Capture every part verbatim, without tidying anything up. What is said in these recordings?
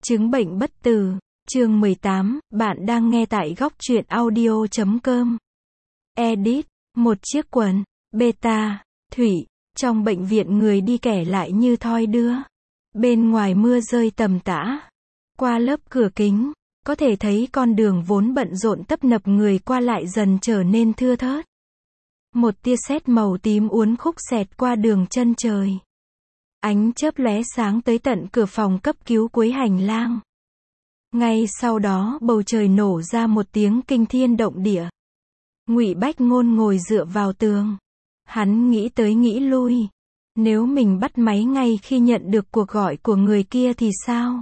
Chứng bệnh bất tử, chương mười tám, bạn đang nghe tại góc truyện audio chấm com. Edit, một chiếc quần, beta, thủy, trong bệnh viện người đi kẻ lại như thoi đưa. Bên ngoài mưa rơi tầm tã. Qua lớp cửa kính, có thể thấy con đường vốn bận rộn tấp nập người qua lại dần trở nên thưa thớt. Một tia sét màu tím uốn khúc xẹt qua đường chân trời. Ánh chớp lóe sáng tới tận cửa phòng cấp cứu cuối hành lang. Ngay sau đó bầu trời nổ ra một tiếng kinh thiên động địa. Ngụy Bách Ngôn ngồi dựa vào tường. Hắn nghĩ tới nghĩ lui. Nếu mình bắt máy ngay khi nhận được cuộc gọi của người kia thì sao?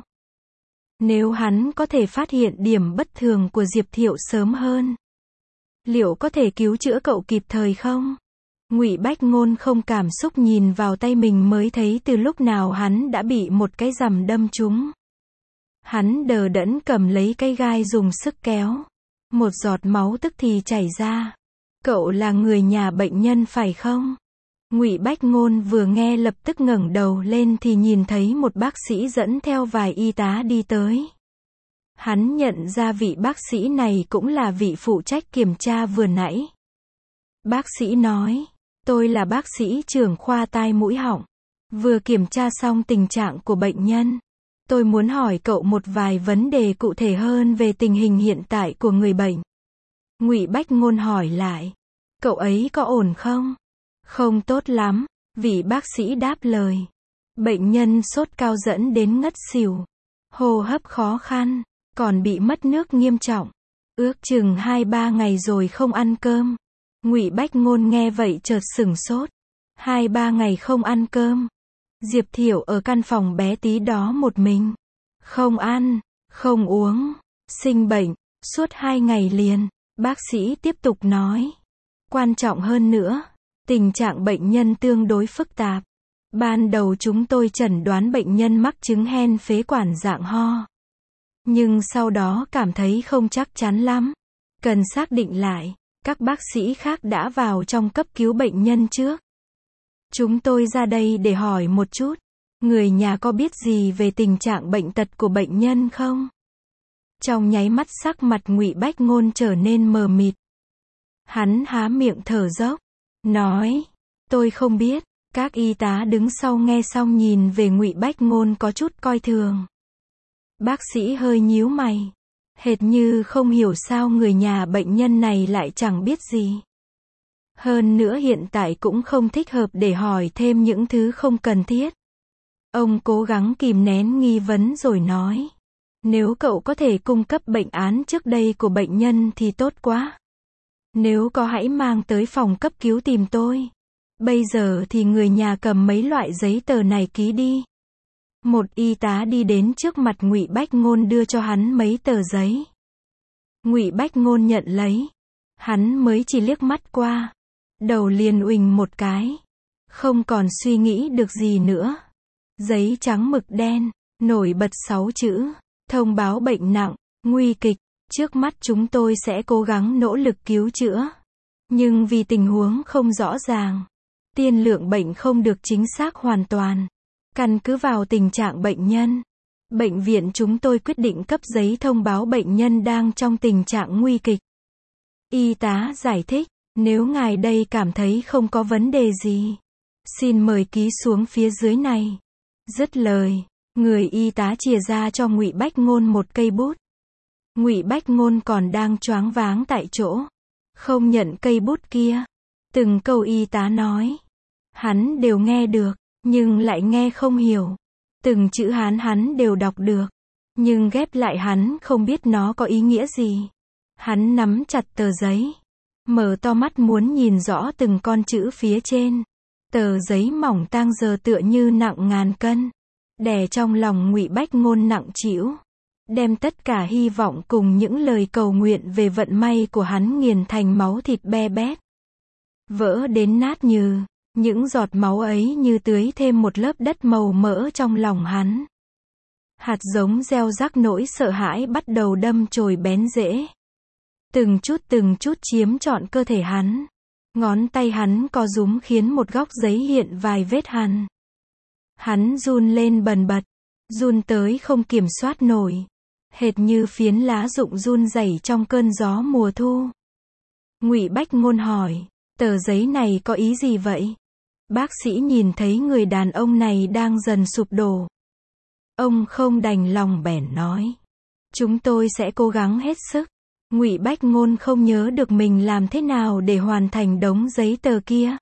Nếu hắn có thể phát hiện điểm bất thường của Diệp Thiệu sớm hơn, liệu có thể cứu chữa cậu kịp thời không? Ngụy Bách Ngôn không cảm xúc nhìn vào tay mình mới thấy từ lúc nào hắn đã bị một cái rằm đâm trúng. Hắn đờ đẫn cầm lấy cây gai dùng sức kéo. Một giọt máu tức thì chảy ra. Cậu là người nhà bệnh nhân phải không? Ngụy Bách Ngôn vừa nghe lập tức ngẩng đầu lên thì nhìn thấy một bác sĩ dẫn theo vài y tá đi tới. Hắn nhận ra vị bác sĩ này cũng là vị phụ trách kiểm tra vừa nãy. Bác sĩ nói, tôi là bác sĩ trưởng khoa tai mũi họng. Vừa kiểm tra xong tình trạng của bệnh nhân. Tôi muốn hỏi cậu một vài vấn đề cụ thể hơn về tình hình hiện tại của người bệnh. Ngụy Bách Ngôn hỏi lại, cậu ấy có ổn không? Không tốt lắm, vị bác sĩ đáp lời. Bệnh nhân sốt cao dẫn đến ngất xỉu. Hô hấp khó khăn, còn bị mất nước nghiêm trọng. Ước chừng hai ba ngày rồi không ăn cơm. Ngụy Bách Ngôn nghe vậy chợt sửng sốt. Hai ba ngày không ăn cơm. Diệp Thiệu ở căn phòng bé tí đó một mình. Không ăn, không uống, sinh bệnh, suốt hai ngày liền. Bác sĩ tiếp tục nói. Quan trọng hơn nữa, tình trạng bệnh nhân tương đối phức tạp. Ban đầu chúng tôi chẩn đoán bệnh nhân mắc chứng hen phế quản dạng ho. Nhưng sau đó cảm thấy không chắc chắn lắm. Cần xác định lại, các bác sĩ khác đã vào trong cấp cứu bệnh nhân trước. Chúng tôi ra đây để hỏi một chút, người nhà có biết gì về tình trạng bệnh tật của bệnh nhân không? Trong nháy mắt sắc mặt Ngụy Bách Ngôn trở nên mờ mịt. Hắn há miệng thở dốc, nói, tôi không biết. Các y tá đứng sau nghe xong nhìn về Ngụy Bách Ngôn có chút coi thường. Bác sĩ hơi nhíu mày, hệt như không hiểu sao người nhà bệnh nhân này lại chẳng biết gì. Hơn nữa hiện tại cũng không thích hợp để hỏi thêm những thứ không cần thiết. Ông cố gắng kìm nén nghi vấn rồi nói, nếu cậu có thể cung cấp bệnh án trước đây của bệnh nhân thì tốt quá. Nếu có hãy mang tới phòng cấp cứu tìm tôi. Bây giờ thì người nhà cầm mấy loại giấy tờ này ký đi. Một y tá đi đến trước mặt Ngụy Bách Ngôn đưa cho hắn mấy tờ giấy. Ngụy Bách Ngôn nhận lấy. Hắn mới chỉ liếc mắt qua. Đầu liền uỳnh một cái. Không còn suy nghĩ được gì nữa. Giấy trắng mực đen, nổi bật sáu chữ. Thông báo bệnh nặng, nguy kịch. Trước mắt chúng tôi sẽ cố gắng nỗ lực cứu chữa. Nhưng vì tình huống không rõ ràng, tiên lượng bệnh không được chính xác hoàn toàn. Căn cứ vào tình trạng bệnh nhân, bệnh viện chúng tôi quyết định cấp giấy thông báo bệnh nhân đang trong tình trạng nguy kịch. Y tá giải thích, nếu ngài đây cảm thấy không có vấn đề gì, xin mời ký xuống phía dưới này. Dứt lời, người y tá chìa ra cho Ngụy Bách Ngôn một cây bút. Ngụy Bách Ngôn còn đang choáng váng tại chỗ, không nhận cây bút kia. Từng câu y tá nói, hắn đều nghe được, nhưng lại nghe không hiểu. Từng chữ Hán hắn đều đọc được, nhưng ghép lại hắn không biết nó có ý nghĩa gì. Hắn nắm chặt tờ giấy, mở to mắt muốn nhìn rõ từng con chữ phía trên. Tờ giấy mỏng tang giờ tựa như nặng ngàn cân, đè trong lòng Ngụy Bách Ngôn nặng trĩu, đem tất cả hy vọng cùng những lời cầu nguyện về vận may của hắn nghiền thành máu thịt be bét, vỡ đến nát nhừ. Những giọt máu ấy như tưới thêm một lớp đất màu mỡ trong lòng hắn. Hạt giống gieo rắc nỗi sợ hãi bắt đầu đâm chồi bén rễ. Từng chút từng chút chiếm trọn cơ thể hắn. Ngón tay hắn co rúm khiến một góc giấy hiện vài vết hằn. Hắn run lên bần bật. run tới không kiểm soát nổi, hệt như phiến lá rụng run rẩy trong cơn gió mùa thu. Ngụy Bách Ngôn hỏi, tờ giấy này có ý gì vậy? Bác sĩ nhìn thấy người đàn ông này đang dần sụp đổ. Ông không đành lòng bèn nói, chúng tôi sẽ cố gắng hết sức. Ngụy Bách Ngôn không nhớ được mình làm thế nào để hoàn thành đống giấy tờ kia.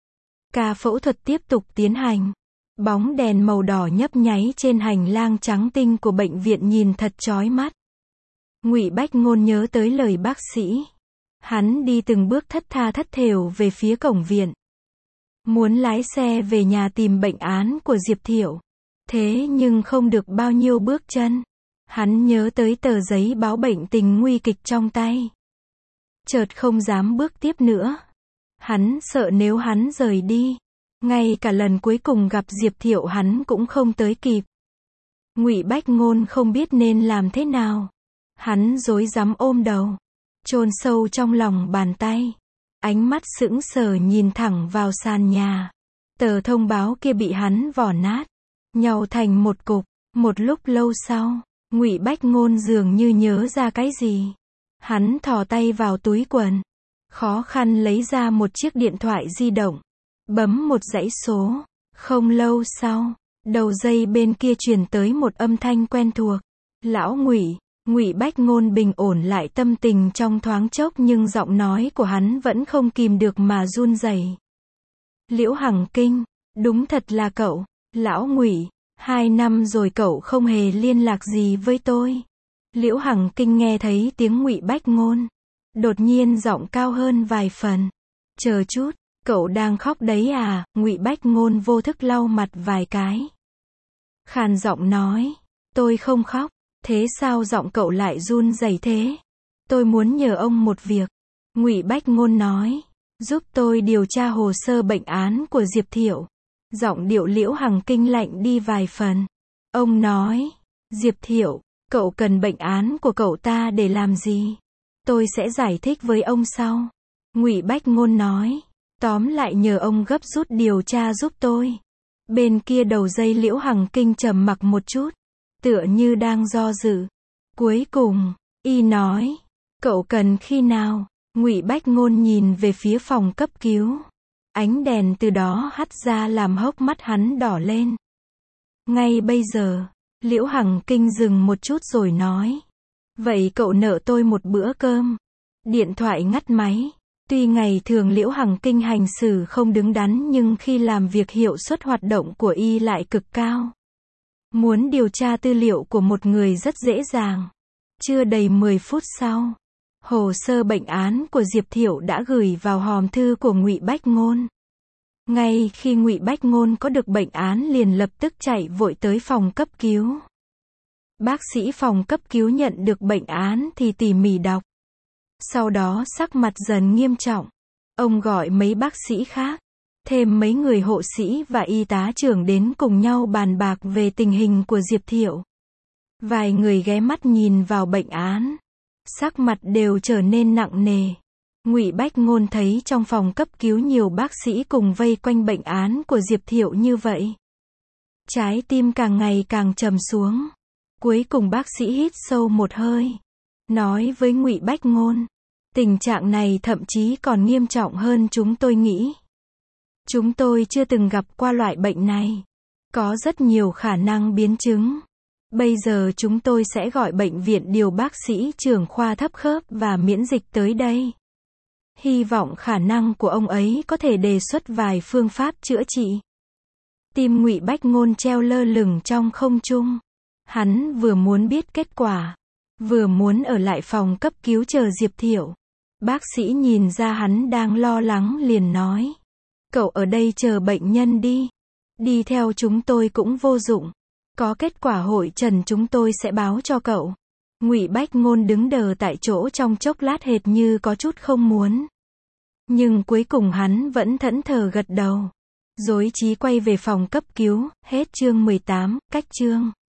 Ca phẫu thuật tiếp tục tiến hành. Bóng đèn màu đỏ nhấp nháy trên hành lang trắng tinh của bệnh viện nhìn thật chói mắt. Ngụy Bách Ngôn nhớ tới lời bác sĩ. Hắn đi từng bước thất tha thất thểu về phía cổng viện. Muốn lái xe về nhà tìm bệnh án của Diệp Thiệu. Thế nhưng không được bao nhiêu bước chân. Hắn nhớ tới tờ giấy báo bệnh tình nguy kịch trong tay. Chợt không dám bước tiếp nữa. Hắn sợ nếu hắn rời đi, ngay cả lần cuối cùng gặp Diệp Thiệu hắn cũng không tới kịp. Ngụy Bách Ngôn không biết nên làm thế nào. Hắn rối rắm ôm đầu, chôn sâu trong lòng bàn tay. Ánh mắt sững sờ nhìn thẳng vào sàn nhà. Tờ thông báo kia bị hắn vò nát, nhàu thành một cục. Một lúc lâu sau, Ngụy Bách Ngôn dường như nhớ ra cái gì. Hắn thò tay vào túi quần, khó khăn lấy ra một chiếc điện thoại di động, bấm một dãy số. Không lâu sau, đầu dây bên kia truyền tới một âm thanh quen thuộc. Lão Ngụy. Ngụy Bách Ngôn bình ổn lại tâm tình trong thoáng chốc nhưng giọng nói của hắn vẫn không kìm được mà run rẩy. Liễu Hằng Kinh, đúng thật là cậu. Lão Ngụy, hai năm rồi cậu không hề liên lạc gì với tôi. Liễu Hằng Kinh nghe thấy tiếng Ngụy Bách Ngôn, đột nhiên giọng cao hơn vài phần. Chờ chút, cậu đang khóc đấy à? Ngụy Bách Ngôn vô thức lau mặt vài cái. Khàn giọng nói, tôi không khóc. Thế sao giọng cậu lại run rẩy thế? Tôi muốn nhờ ông một việc. Ngụy Bách Ngôn nói, giúp tôi điều tra hồ sơ bệnh án của Diệp Thiệu. Giọng điệu Liễu Hằng Kinh lạnh đi vài phần. Ông nói, Diệp Thiệu, cậu cần bệnh án của cậu ta để làm gì? Tôi sẽ giải thích với ông sau. Ngụy Bách Ngôn nói, tóm lại nhờ ông gấp rút điều tra giúp tôi. Bên kia đầu dây Liễu Hằng Kinh trầm mặc một chút, tựa như đang do dự. Cuối cùng, y nói, cậu cần khi nào? Ngụy Bách Ngôn nhìn về phía phòng cấp cứu. Ánh đèn từ đó hắt ra làm hốc mắt hắn đỏ lên. Ngay bây giờ. Liễu Hằng Kinh dừng một chút rồi nói, vậy cậu nợ tôi một bữa cơm. Điện thoại ngắt máy. Tuy ngày thường Liễu Hằng Kinh hành xử không đứng đắn nhưng khi làm việc hiệu suất hoạt động của y lại cực cao. Muốn điều tra tư liệu của một người rất dễ dàng. Chưa đầy mười phút sau, hồ sơ bệnh án của Diệp Thiệu đã gửi vào hòm thư của Ngụy Bách Ngôn. Ngay khi Ngụy Bách Ngôn có được bệnh án liền lập tức chạy vội tới phòng cấp cứu. Bác sĩ phòng cấp cứu nhận được bệnh án thì tỉ mỉ đọc. Sau đó sắc mặt dần nghiêm trọng. Ông gọi mấy bác sĩ khác, thêm mấy người hộ sĩ và y tá trưởng đến cùng nhau bàn bạc về tình hình của Diệp Thiệu. Vài người ghé mắt nhìn vào bệnh án, sắc mặt đều trở nên nặng nề. Ngụy Bách Ngôn thấy trong phòng cấp cứu nhiều bác sĩ cùng vây quanh bệnh án của Diệp Thiệu như vậy. Trái tim càng ngày càng trầm xuống. Cuối cùng bác sĩ hít sâu một hơi, nói với Ngụy Bách Ngôn, tình trạng này thậm chí còn nghiêm trọng hơn chúng tôi nghĩ. Chúng tôi chưa từng gặp qua loại bệnh này. Có rất nhiều khả năng biến chứng. Bây giờ chúng tôi sẽ gọi bệnh viện điều bác sĩ trưởng khoa thấp khớp và miễn dịch tới đây. Hy vọng khả năng của ông ấy có thể đề xuất vài phương pháp chữa trị. Tim Ngụy Bách Ngôn treo lơ lửng trong không trung. Hắn vừa muốn biết kết quả, vừa muốn ở lại phòng cấp cứu chờ Diệp Thiệu. Bác sĩ nhìn ra hắn đang lo lắng liền nói, cậu ở đây chờ bệnh nhân đi. Đi theo chúng tôi cũng vô dụng. Có kết quả hội trần chúng tôi sẽ báo cho cậu. Ngụy Bách Ngôn đứng đờ tại chỗ trong chốc lát hệt như có chút không muốn. Nhưng cuối cùng hắn vẫn thẫn thờ gật đầu. Rối trí quay về phòng cấp cứu. Hết chương mười tám, cách chương.